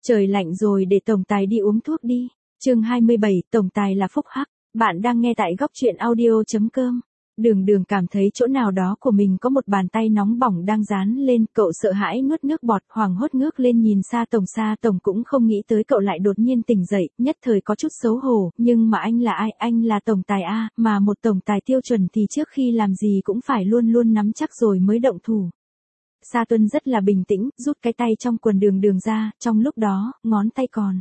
Trời lạnh rồi, để tổng tài đi uống thuốc đi. Chương 27, tổng tài là phúc hắc. Bạn đang nghe tại góc truyện audio.com. Đường Đường cảm thấy chỗ nào đó của mình có một bàn tay nóng bỏng đang dán lên, cậu sợ hãi nuốt nước bọt, hoảng hốt ngước lên nhìn Sa Tổng cũng không nghĩ tới cậu lại đột nhiên tỉnh dậy, nhất thời có chút xấu hổ, nhưng mà anh là ai, anh là tổng tài a, mà một tổng tài tiêu chuẩn thì trước khi làm gì cũng phải luôn luôn nắm chắc rồi mới động thủ. Sa Tuân rất là bình tĩnh, rút cái tay trong quần Đường Đường ra, trong lúc đó, ngón tay còn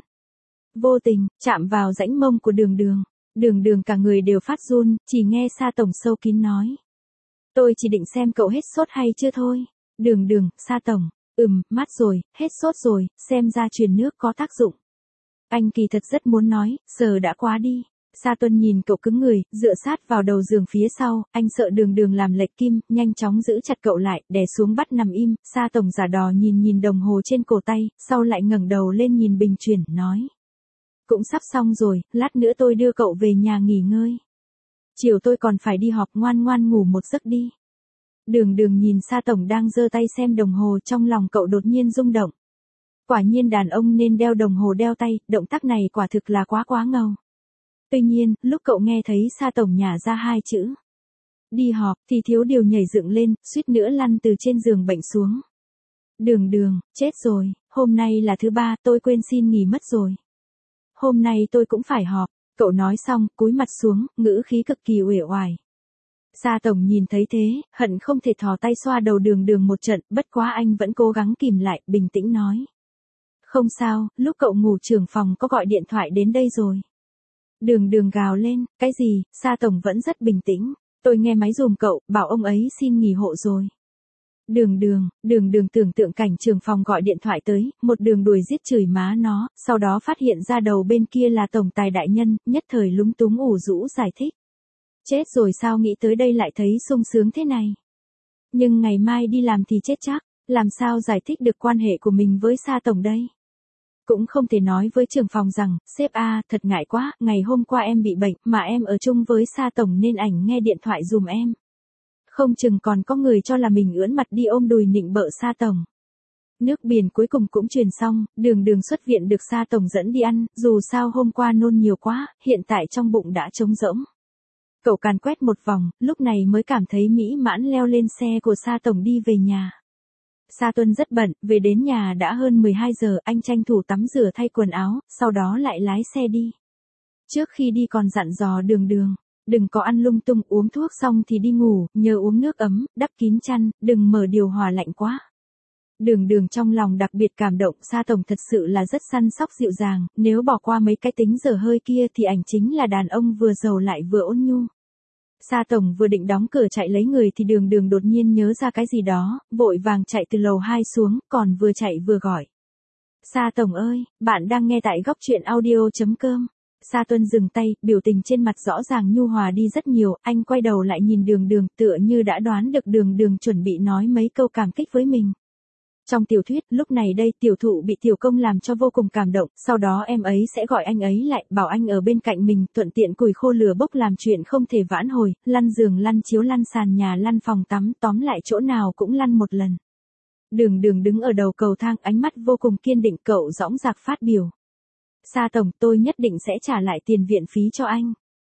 vô tình chạm vào rãnh mông của Đường Đường. Đường Đường cả người đều phát run, chỉ nghe Sa Tổng sâu kín nói. Tôi chỉ định xem cậu hết sốt hay chưa thôi. Đường Đường, Sa Tổng, mát rồi, hết sốt rồi, xem ra truyền nước có tác dụng. Anh kỳ thật rất muốn nói, sờ đã quá đi. Sa Tuân nhìn cậu cứng người, dựa sát vào đầu giường phía sau, anh sợ Đường Đường làm lệch kim, nhanh chóng giữ chặt cậu lại, đè xuống bắt nằm im. Sa Tổng giả đò nhìn đồng hồ trên cổ tay, sau lại ngẩng đầu lên nhìn bình chuyển, nói. Cũng sắp xong rồi, lát nữa tôi đưa cậu về nhà nghỉ ngơi. Chiều tôi còn phải đi họp, ngoan ngoan ngủ một giấc đi. Đường Đường nhìn Sa Tổng đang giơ tay xem đồng hồ, trong lòng cậu đột nhiên rung động. Quả nhiên đàn ông nên đeo đồng hồ đeo tay, động tác này quả thực là quá ngầu. Tuy nhiên, lúc cậu nghe thấy Sa Tổng nhả ra hai chữ đi họp thì thiếu điều nhảy dựng lên, suýt nữa lăn từ trên giường bệnh xuống. Đường Đường, chết rồi, hôm nay là thứ ba, tôi quên xin nghỉ mất rồi. Hôm nay tôi cũng phải họp, cậu nói xong, cúi mặt xuống, ngữ khí cực kỳ uể oải. Sa Tổng nhìn thấy thế, hận không thể thò tay xoa đầu Đường Đường một trận, bất quá anh vẫn cố gắng kìm lại, bình tĩnh nói. Không sao, lúc cậu ngủ trưởng phòng có gọi điện thoại đến đây rồi. Đường Đường gào lên, cái gì, Sa Tổng vẫn rất bình tĩnh, tôi nghe máy giùm cậu, bảo ông ấy xin nghỉ hộ rồi. Đường Đường tưởng tượng cảnh trưởng phòng gọi điện thoại tới, một đường đuổi giết chửi má nó, sau đó phát hiện ra đầu bên kia là tổng tài đại nhân, nhất thời lúng túng ủ rũ giải thích. Chết rồi sao nghĩ tới đây lại thấy sung sướng thế này. Nhưng ngày mai đi làm thì chết chắc, làm sao giải thích được quan hệ của mình với Sa Tổng đây. Cũng không thể nói với trưởng phòng rằng, sếp a, thật ngại quá, ngày hôm qua em bị bệnh, mà em ở chung với Sa Tổng nên ảnh nghe điện thoại dùm em. Không chừng còn có người cho là mình ưỡn mặt đi ôm đùi nịnh bợ Sa Tổng. Nước biển cuối cùng cũng truyền xong, Đường Đường xuất viện được Sa Tổng dẫn đi ăn, dù sao hôm qua nôn nhiều quá, hiện tại trong bụng đã trống rỗng. Cậu càn quét một vòng, lúc này mới cảm thấy mỹ mãn leo lên xe của Sa Tổng đi về nhà. Sa Tuân rất bận, về đến nhà đã hơn 12 giờ, anh tranh thủ tắm rửa thay quần áo, sau đó lại lái xe đi. Trước khi đi còn dặn dò Đường Đường, đừng có ăn lung tung, uống thuốc xong thì đi ngủ, nhớ uống nước ấm, đắp kín chăn, đừng mở điều hòa lạnh quá. Đường Đường trong lòng đặc biệt cảm động, Sa Tổng thật sự là rất săn sóc dịu dàng, nếu bỏ qua mấy cái tính dở hơi kia thì ảnh chính là đàn ông vừa giàu lại vừa ôn nhu. Sa Tổng vừa định đóng cửa chạy lấy người thì Đường Đường đột nhiên nhớ ra cái gì đó, vội vàng chạy từ lầu 2 xuống, còn vừa chạy vừa gọi. Sa Tổng ơi, bạn đang nghe tại góc truyện audio.com. Sa Tuân dừng tay, biểu tình trên mặt rõ ràng nhu hòa đi rất nhiều, anh quay đầu lại nhìn Đường Đường, tựa như đã đoán được Đường Đường chuẩn bị nói mấy câu cảm kích với mình. Trong tiểu thuyết, lúc này đây tiểu thụ bị tiểu công làm cho vô cùng cảm động, sau đó em ấy sẽ gọi anh ấy lại, bảo anh ở bên cạnh mình, thuận tiện củi khô lửa bốc làm chuyện không thể vãn hồi, lăn giường lăn chiếu lăn sàn nhà lăn phòng tắm, tóm lại chỗ nào cũng lăn một lần. Đường Đường đứng ở đầu cầu thang, ánh mắt vô cùng kiên định, cậu dõng dạc phát biểu. Sa Tổng, tôi nhất định sẽ trả lại tiền viện phí cho anh.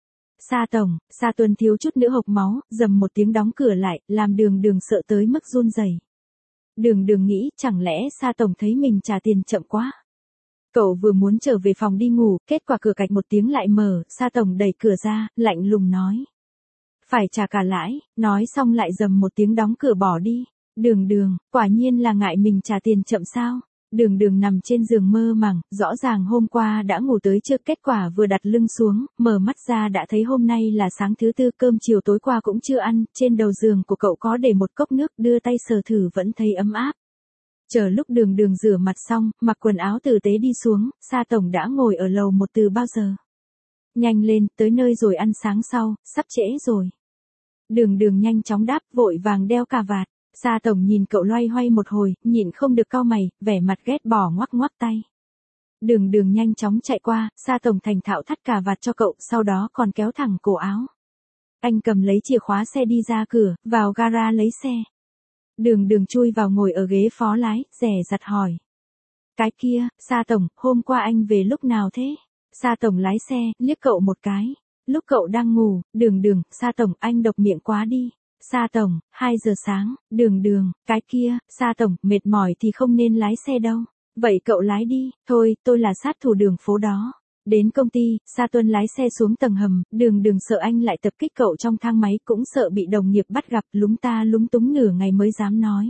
Sa Tổng, Sa Tuân thiếu chút nữa hộc máu, dầm một tiếng đóng cửa lại, làm Đường Đường sợ tới mức run rẩy. Đường Đường nghĩ, chẳng lẽ Sa Tổng thấy mình trả tiền chậm quá. Cậu vừa muốn trở về phòng đi ngủ, kết quả cửa cạch một tiếng lại mở, Sa Tổng đẩy cửa ra, lạnh lùng nói. Phải trả cả lãi, nói xong lại dầm một tiếng đóng cửa bỏ đi. Đường Đường, quả nhiên là ngại mình trả tiền chậm sao. Đường Đường nằm trên giường mơ màng, rõ ràng hôm qua đã ngủ tới trưa, kết quả vừa đặt lưng xuống, mở mắt ra đã thấy hôm nay là sáng thứ tư, cơm chiều tối qua cũng chưa ăn, trên đầu giường của cậu có để một cốc nước, đưa tay sờ thử vẫn thấy ấm áp. Chờ lúc Đường Đường rửa mặt xong, mặc quần áo tử tế đi xuống, Sa Tổng đã ngồi ở lầu 1 từ bao giờ. Nhanh lên, tới nơi rồi ăn sáng sau, sắp trễ rồi. Đường Đường nhanh chóng đáp, vội vàng đeo cà vạt. Sa Tổng nhìn cậu loay hoay một hồi, nhịn không được cau mày, vẻ mặt ghét bỏ ngoắc ngoắc tay. Đường Đường nhanh chóng chạy qua, Sa Tổng thành thạo thắt cà vạt cho cậu, sau đó còn kéo thẳng cổ áo. Anh cầm lấy chìa khóa xe đi ra cửa, vào gara lấy xe. Đường Đường chui vào ngồi ở ghế phó lái, dè dặt hỏi. Cái kia, Sa tổng, hôm qua anh về lúc nào thế? Sa tổng lái xe, liếc cậu một cái. Lúc cậu đang ngủ, Đường, Sa tổng, anh độc miệng quá đi. Sa tổng, 2 giờ sáng, Đường, cái kia, Sa tổng, mệt mỏi thì không nên lái xe đâu. Vậy cậu lái đi, thôi, tôi là sát thủ đường phố đó. Đến công ty, Sa Tuân lái xe xuống tầng hầm, Đường sợ anh lại tập kích cậu trong thang máy, cũng sợ bị đồng nghiệp bắt gặp, lúng ta lúng túng nửa ngày mới dám nói.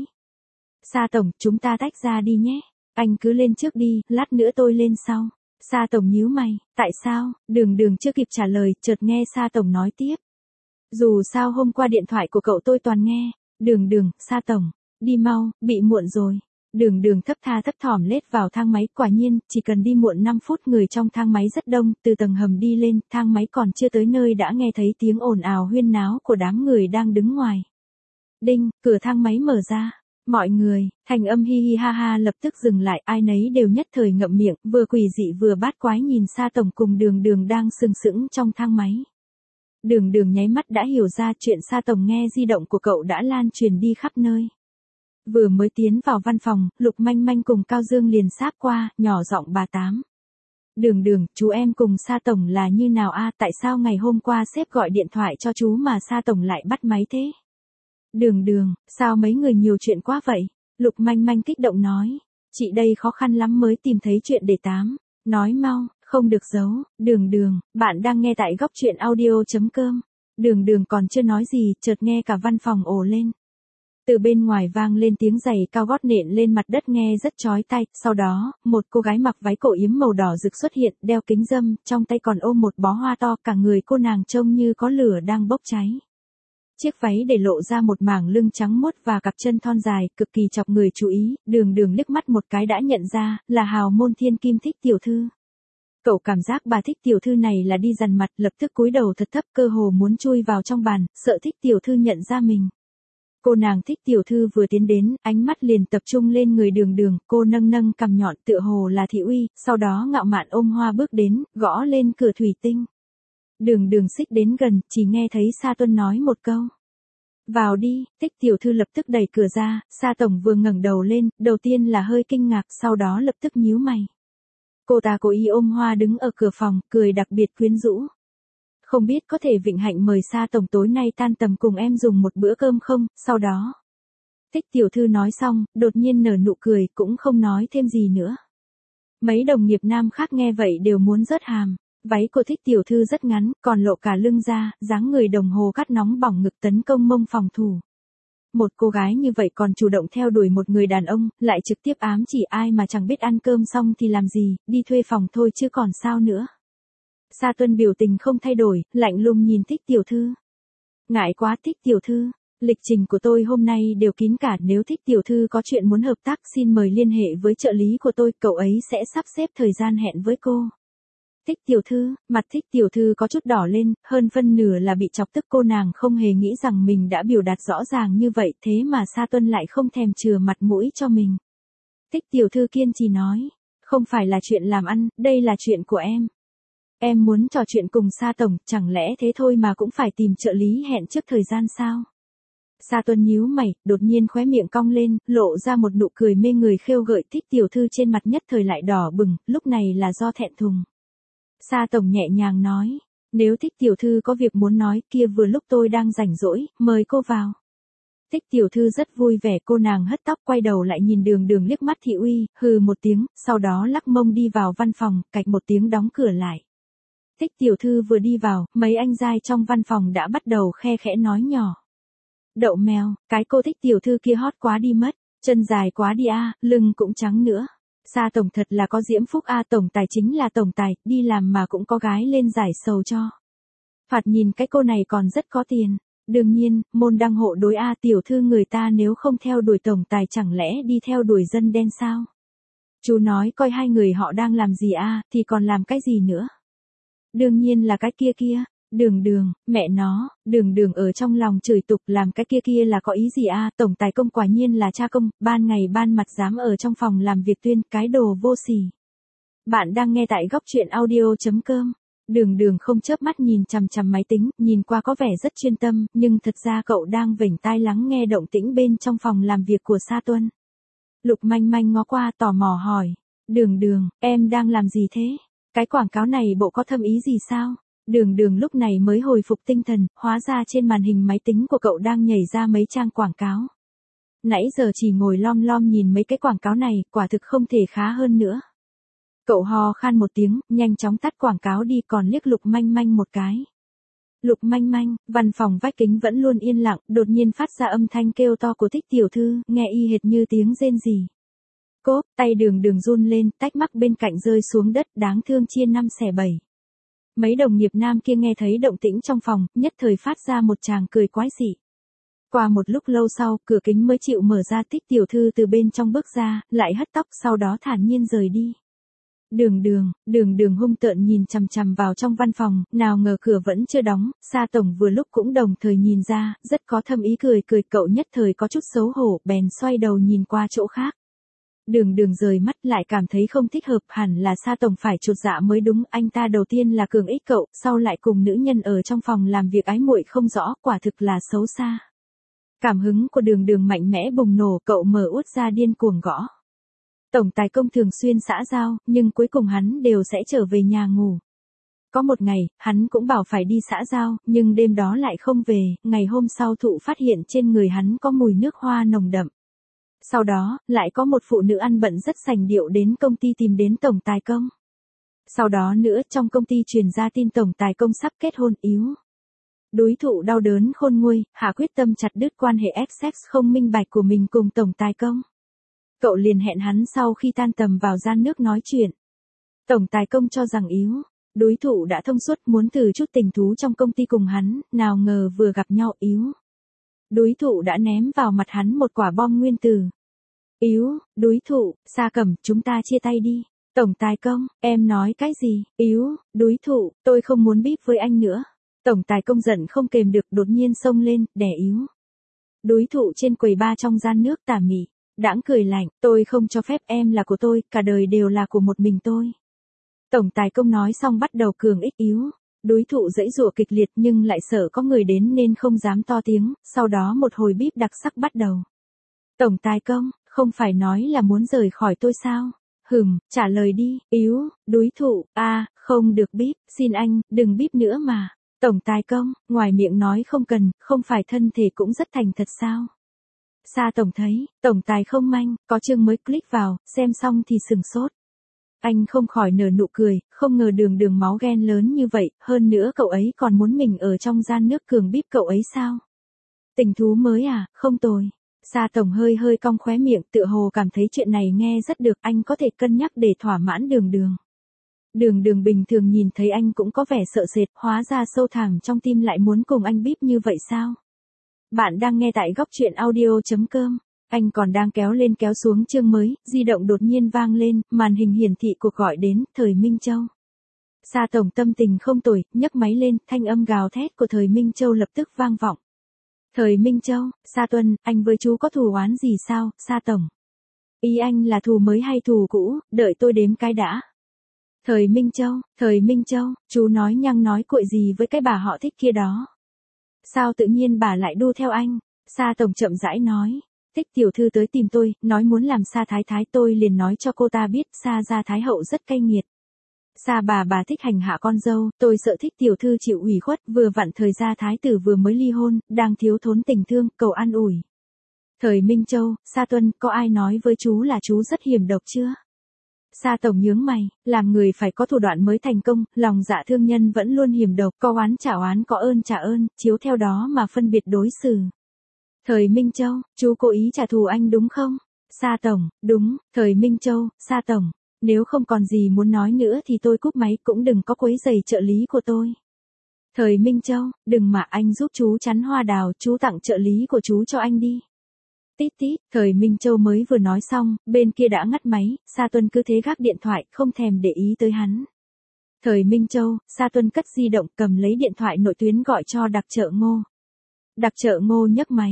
Sa tổng, chúng ta tách ra đi nhé. Anh cứ lên trước đi, lát nữa tôi lên sau. Sa tổng nhíu mày, tại sao? Đường chưa kịp trả lời, chợt nghe Sa tổng nói tiếp. Dù sao hôm qua điện thoại của cậu tôi toàn nghe. Đường, Sa tổng, đi mau, bị muộn rồi. Đường thấp thỏm lết vào thang máy, quả nhiên, chỉ cần đi muộn 5 phút người trong thang máy rất đông, từ tầng hầm đi lên, thang máy còn chưa tới nơi đã nghe thấy tiếng ồn ào huyên náo của đám người đang đứng ngoài. Đinh, cửa thang máy mở ra. Mọi người, thành âm hi hi ha ha lập tức dừng lại, ai nấy đều nhất thời ngậm miệng, vừa quỷ dị vừa bát quái nhìn Sa tổng cùng Đường đang sừng sững trong thang máy. Đường nháy mắt đã hiểu ra chuyện Sa tổng nghe di động của cậu đã lan truyền đi khắp nơi. Vừa mới tiến vào văn phòng, Lục Manh Manh cùng Cao Dương liền sáp qua, nhỏ giọng bà Tám. Đường, chú em cùng Sa tổng là như nào a? Tại sao ngày hôm qua sếp gọi điện thoại cho chú mà Sa tổng lại bắt máy thế? Đường, sao mấy người nhiều chuyện quá vậy? Lục Manh Manh kích động nói. Chị đây khó khăn lắm mới tìm thấy chuyện để tám. Nói mau, không được giấu. Đường, bạn đang nghe tại góc truyện audio.com. Đường còn chưa nói gì, chợt nghe cả văn phòng ồ lên. Từ bên ngoài vang lên tiếng giày cao gót nện lên mặt đất nghe rất chói tai, sau đó, một cô gái mặc váy cổ yếm màu đỏ rực xuất hiện, đeo kính râm, trong tay còn ôm một bó hoa to, cả người cô nàng trông như có lửa đang bốc cháy. Chiếc váy để lộ ra một mảng lưng trắng muốt và cặp chân thon dài, cực kỳ chọc người chú ý, Đường liếc mắt một cái đã nhận ra, là hào môn thiên kim Thích tiểu thư. Cậu cảm giác bà Thích tiểu thư này là đi dằn mặt, lập tức cúi đầu thật thấp, cơ hồ muốn chui vào trong bàn, sợ Thích tiểu thư nhận ra mình. Cô nàng Thích tiểu thư vừa tiến đến, ánh mắt liền tập trung lên người Đường, cô nâng cằm nhọn tựa hồ là thị uy, sau đó ngạo mạn ôm hoa bước đến, gõ lên cửa thủy tinh. Đường xích đến gần, chỉ nghe thấy Sa Tuân nói một câu. Vào đi, Thích tiểu thư lập tức đẩy cửa ra, Sa tổng vừa ngẩng đầu lên, đầu tiên là hơi kinh ngạc, sau đó lập tức nhíu mày. Cô ta cố ý ôm hoa đứng ở cửa phòng, cười đặc biệt quyến rũ. Không biết có thể vịnh hạnh mời Sa tổng tối nay tan tầm cùng em dùng một bữa cơm không, sau đó. Thích tiểu thư nói xong, đột nhiên nở nụ cười, cũng không nói thêm gì nữa. Mấy đồng nghiệp nam khác nghe vậy đều muốn rớt hàm. Váy của Thích tiểu thư rất ngắn, còn lộ cả lưng ra, dáng người đồng hồ cắt nóng bỏng ngực tấn công mông phòng thủ. Một cô gái như vậy còn chủ động theo đuổi một người đàn ông, lại trực tiếp ám chỉ ai mà chẳng biết ăn cơm xong thì làm gì, đi thuê phòng thôi chứ còn sao nữa. Sa Tuân biểu tình không thay đổi, lạnh lùng nhìn Thích tiểu thư. Ngại quá Thích tiểu thư, lịch trình của tôi hôm nay đều kín cả, nếu Thích tiểu thư có chuyện muốn hợp tác xin mời liên hệ với trợ lý của tôi, cậu ấy sẽ sắp xếp thời gian hẹn với cô. Thích tiểu thư, mặt Thích tiểu thư có chút đỏ lên, hơn phân nửa là bị chọc tức, cô nàng không hề nghĩ rằng mình đã biểu đạt rõ ràng như vậy, thế mà Sa Tuân lại không thèm chừa mặt mũi cho mình. Thích tiểu thư kiên trì nói, không phải là chuyện làm ăn, đây là chuyện của em. Em muốn trò chuyện cùng Sa tổng, chẳng lẽ thế thôi mà cũng phải tìm trợ lý hẹn trước thời gian sao? Sa Tuân nhíu mày, đột nhiên khóe miệng cong lên, lộ ra một nụ cười mê người khêu gợi, Thích tiểu thư trên mặt nhất thời lại đỏ bừng, lúc này là do thẹn thùng. Sa tổng nhẹ nhàng nói, nếu Thích tiểu thư có việc muốn nói, kia vừa lúc tôi đang rảnh rỗi, mời cô vào. Thích tiểu thư rất vui vẻ, cô nàng hất tóc quay đầu lại nhìn Đường liếc mắt thị uy, hừ một tiếng, sau đó lắc mông đi vào văn phòng, cạch một tiếng đóng cửa lại. Thích tiểu thư vừa đi vào, mấy anh giai trong văn phòng đã bắt đầu khe khẽ nói nhỏ. Đậu mèo, cái cô Thích tiểu thư kia hot quá đi mất, chân dài quá đi a, lưng cũng trắng nữa. Sa tổng thật là có diễm phúc a, tổng tài chính là tổng tài, đi làm mà cũng có gái lên giải sầu cho. Phạt nhìn cái cô này còn rất có tiền. Đương nhiên, môn đăng hộ đối a, tiểu thư người ta nếu không theo đuổi tổng tài chẳng lẽ đi theo đuổi dân đen sao? Chú nói coi hai người họ đang làm gì a, thì còn làm cái gì nữa? Đương nhiên là cái kia. Đường, mẹ nó, Đường ở trong lòng chửi tục, làm cái kia là có ý gì a, tổng tài công quả nhiên là cha công, ban ngày ban mặt dám ở trong phòng làm việc tuyên, cái đồ vô sỉ. Bạn đang nghe tại góc truyện audio.com. Đường không chớp mắt nhìn chằm chằm máy tính, nhìn qua có vẻ rất chuyên tâm, nhưng thật ra cậu đang vểnh tai lắng nghe động tĩnh bên trong phòng làm việc của Sa Tuân. Lục Manh Manh ngó qua tò mò hỏi, Đường Đường, em đang làm gì thế? Cái quảng cáo này bộ có thâm ý gì sao? Đường Đường lúc này mới hồi phục tinh thần, hóa ra trên màn hình máy tính của cậu đang nhảy ra mấy trang quảng cáo. Nãy giờ chỉ ngồi lom lom nhìn mấy cái quảng cáo này, quả thực không thể khá hơn nữa. Cậu ho khan một tiếng, nhanh chóng tắt quảng cáo đi, còn liếc Lục Manh Manh một cái. Lục Manh Manh, văn phòng vách kính vẫn luôn yên lặng, đột nhiên phát ra âm thanh kêu to của Thích tiểu thư, nghe y hệt như tiếng rên rỉ. Cốp, tay Đường Đường run lên, tách mắc bên cạnh rơi xuống đất, đáng thương chia 5/7. Mấy đồng nghiệp nam kia nghe thấy động tĩnh trong phòng, nhất thời phát ra một tràng cười quái dị. Qua một lúc lâu sau, cửa kính mới chịu mở ra, Thích tiểu thư từ bên trong bước ra, lại hất tóc, sau đó thản nhiên rời đi. Đường Đường hung tợn nhìn chằm chằm vào trong văn phòng, nào ngờ cửa vẫn chưa đóng, Sa tổng vừa lúc cũng đồng thời nhìn ra, rất có thâm ý cười, cậu nhất thời có chút xấu hổ, bèn xoay đầu nhìn qua chỗ khác. Đường Đường rời mắt lại cảm thấy không thích hợp, hẳn là Sa tổng phải chột dạ mới đúng, anh ta đầu tiên là cường ích cậu, sau lại cùng nữ nhân ở trong phòng làm việc ái muội không rõ, quả thực là xấu xa. Cảm hứng của Đường Đường mạnh mẽ bùng nổ, cậu mở út ra điên cuồng gõ. Tổng tài công thường xuyên xã giao, nhưng cuối cùng hắn đều sẽ trở về nhà ngủ. Có một ngày, hắn cũng bảo phải đi xã giao, nhưng đêm đó lại không về, ngày hôm sau Thụ phát hiện trên người hắn có mùi nước hoa nồng đậm. Sau đó, lại có một phụ nữ ăn bận rất sành điệu đến công ty tìm đến tổng tài công. Sau đó nữa, trong công ty truyền ra tin tổng tài công sắp kết hôn íu. Đối Thụ đau đớn khôn nguôi, hạ quyết tâm chặt đứt quan hệ sex không minh bạch của mình cùng tổng tài công. Cậu liền hẹn hắn sau khi tan tầm vào gian nước nói chuyện. Tổng tài công cho rằng íu. Đối Thụ đã thông suốt muốn từ chút tình thú trong công ty cùng hắn, nào ngờ vừa gặp nhau íu. Đối Thụ đã ném vào mặt hắn một quả bom nguyên tử. Íu, Đối Thụ, Sa Cẩm, chúng ta chia tay đi. Tổng tài công, em nói cái gì? Íu, Đối Thụ, tôi không muốn bíp với anh nữa. Tổng tài công giận không kềm được, đột nhiên xông lên, đè íu. Đối Thụ trên quầy bar trong gian nước tà mị, đãng cười lạnh, tôi không cho phép, em là của tôi, cả đời đều là của một mình tôi. Tổng tài công nói xong bắt đầu cường ích íu. Đối Thụ giãy giụa kịch liệt nhưng lại sợ có người đến nên không dám to tiếng, sau đó một hồi bíp đặc sắc bắt đầu. Tổng tài công, không phải nói là muốn rời khỏi tôi sao? Trả lời đi, íu. Đối Thụ, không được bíp, xin anh, đừng bíp nữa mà. Tổng tài công, ngoài miệng nói không cần, không phải thân thể cũng rất thành thật sao? Sa tổng thấy, tổng tài không manh, có chương mới click vào, xem xong thì sừng sốt. Anh không khỏi nở nụ cười, không ngờ Đường Đường máu ghen lớn như vậy, hơn nữa cậu ấy còn muốn mình ở trong gian nước cường bíp cậu ấy sao? Tình thú mới à, không tồi. Sa tổng hơi hơi cong khóe miệng, tựa hồ cảm thấy chuyện này nghe rất được, anh có thể cân nhắc để thỏa mãn Đường Đường. Đường Đường bình thường nhìn thấy anh cũng có vẻ sợ sệt, hóa ra sâu thẳm trong tim lại muốn cùng anh bíp như vậy sao? Bạn đang nghe tại góc truyện audio.com. Anh còn đang kéo lên kéo xuống chương mới, di động đột nhiên vang lên, màn hình hiển thị cuộc gọi đến, Thời Minh Châu. Sa tổng tâm tình không tồi, nhấc máy lên, thanh âm gào thét của Thời Minh Châu lập tức vang vọng. Thời Minh Châu, Sa Tuân, anh với chú có thù oán gì sao, Sa tổng? Ý anh là thù mới hay thù cũ, đợi tôi đếm cái đã. Thời Minh Châu, chú nói nhăng nói cuội gì với cái bà họ Thích kia đó? Sao tự nhiên bà lại đu theo anh? Sa tổng chậm rãi nói. Thích tiểu thư tới tìm tôi, nói muốn làm Sa thái thái, tôi liền nói cho cô ta biết Sa gia thái hậu rất cay nghiệt. Sa bà thích hành hạ con dâu, tôi sợ Thích tiểu thư chịu ủy khuất, vừa vặn thời gia thái tử vừa mới ly hôn, đang thiếu thốn tình thương, cầu an ủi. Thời Minh Châu, Sa Tuân, có ai nói với chú là chú rất hiểm độc chưa? Sa tổng nhướng mày, làm người phải có thủ đoạn mới thành công, lòng dạ thương nhân vẫn luôn hiểm độc, có oán trả oán, có ơn trả ơn, chiếu theo đó mà phân biệt đối xử. Thời Minh Châu, chú cố ý trả thù anh đúng không? Sa tổng, đúng. Thời Minh Châu, Sa tổng, nếu không còn gì muốn nói nữa thì tôi cúp máy, cũng đừng có quấy rầy trợ lý của tôi. Thời Minh Châu, đừng mà, anh giúp chú chắn hoa đào, chú tặng trợ lý của chú cho anh đi. Tít tít, Thời Minh Châu mới vừa nói xong, bên kia đã ngắt máy, Sa Tuân cứ thế gác điện thoại, không thèm để ý tới hắn. Thời Minh Châu, Sa Tuân cất di động, cầm lấy điện thoại nội tuyến gọi cho Đặc Chợ Ngô. Đặc Chợ Ngô nhấc máy.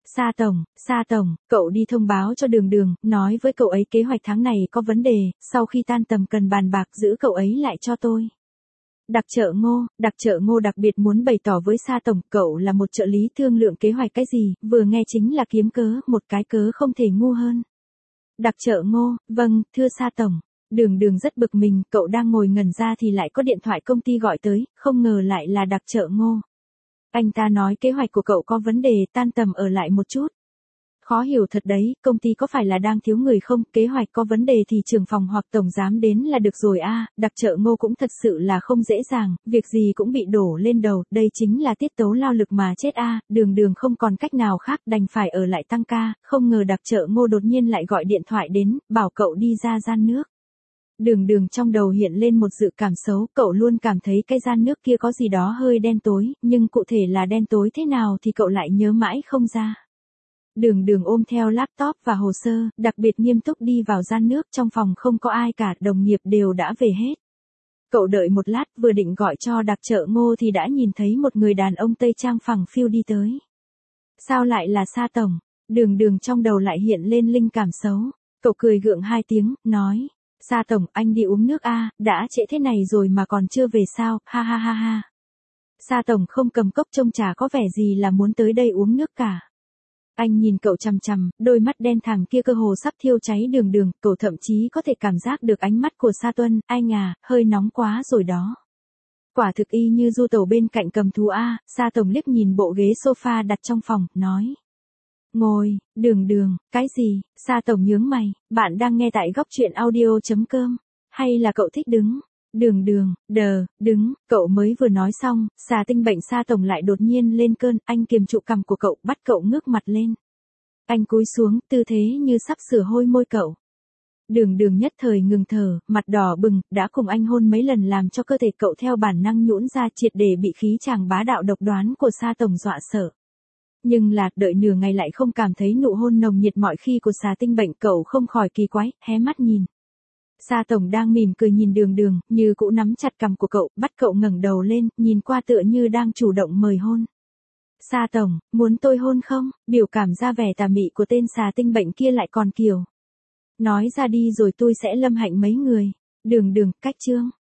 Sa tổng, cậu đi thông báo cho Đường Đường, nói với cậu ấy kế hoạch tháng này có vấn đề, sau khi tan tầm cần bàn bạc, giữ cậu ấy lại cho tôi. Đặc Chợ Ngô đặc biệt muốn bày tỏ với Sa tổng, cậu là một trợ lý, thương lượng kế hoạch cái gì, vừa nghe chính là kiếm cớ, một cái cớ không thể ngu hơn. Đặc Chợ Ngô, vâng, thưa Sa tổng. Đường Đường rất bực mình, cậu đang ngồi ngẩn ra thì lại có điện thoại công ty gọi tới, không ngờ lại là Đặc Chợ Ngô. Anh ta nói kế hoạch của cậu có vấn đề, tan tầm ở lại một chút. Khó hiểu thật đấy, công ty có phải là đang thiếu người không, kế hoạch có vấn đề thì trưởng phòng hoặc tổng giám đến là được rồi a. Đặc Chợ Ngô cũng thật sự là không dễ dàng, việc gì cũng bị đổ lên đầu, đây chính là tiết tấu lao lực mà chết a. Đường Đường không còn cách nào khác đành phải ở lại tăng ca, không ngờ Đặc Chợ Ngô đột nhiên lại gọi điện thoại đến, bảo cậu đi ra gian nước. Đường Đường trong đầu hiện lên một dự cảm xấu, cậu luôn cảm thấy cái gian nước kia có gì đó hơi đen tối, nhưng cụ thể là đen tối thế nào thì cậu lại nhớ mãi không ra. Đường Đường ôm theo laptop và hồ sơ, đặc biệt nghiêm túc đi vào gian nước, trong phòng không có ai cả, đồng nghiệp đều đã về hết. Cậu đợi một lát, vừa định gọi cho Đặc Chợ Ngô thì đã nhìn thấy một người đàn ông Tây trang phẳng phiu đi tới. Sao lại là Sa tổng? Đường Đường trong đầu lại hiện lên linh cảm xấu. Cậu cười gượng hai tiếng, nói. Sa tổng, anh đi uống nước a, đã trễ thế này rồi mà còn chưa về sao, ha ha ha ha. Sa tổng không cầm cốc trông chả có vẻ gì là muốn tới đây uống nước cả. Anh nhìn cậu chằm chằm, đôi mắt đen thẳm kia cơ hồ sắp thiêu cháy Đường Đường, cậu thậm chí có thể cảm giác được ánh mắt của Sa Tuân, anh à, hơi nóng quá rồi đó. Quả thực y như du tẩu bên cạnh cầm thú a. Sa tổng liếc nhìn bộ ghế sofa đặt trong phòng, nói. Ngồi, Đường Đường, cái gì? Sa tổng nhướng mày, bạn đang nghe tại góc truyện audio.com, hay là cậu thích đứng? Đường Đường, đứng, cậu mới vừa nói xong, xà tinh bệnh Sa tổng lại đột nhiên lên cơn, anh kiềm trụ cằm của cậu, bắt cậu ngước mặt lên. Anh cúi xuống, tư thế như sắp sửa hôi môi cậu. Đường Đường nhất thời ngừng thở, mặt đỏ bừng, đã cùng anh hôn mấy lần làm cho cơ thể cậu theo bản năng nhũn ra, triệt để bị khí chàng bá đạo độc đoán của Sa tổng dọa sợ. Nhưng là, đợi nửa ngày lại không cảm thấy nụ hôn nồng nhiệt mọi khi của xà tinh bệnh, cậu không khỏi kỳ quái, hé mắt nhìn. Sa tổng đang mỉm cười nhìn Đường Đường, như cũ nắm chặt cằm của cậu, bắt cậu ngẩng đầu lên, nhìn qua tựa như đang chủ động mời hôn. Sa tổng, muốn tôi hôn không? Biểu cảm ra vẻ tà mị của tên xà tinh bệnh kia lại còn kiểu. Nói ra đi rồi tôi sẽ lâm hạnh mấy người. Đường Đường, cách chương.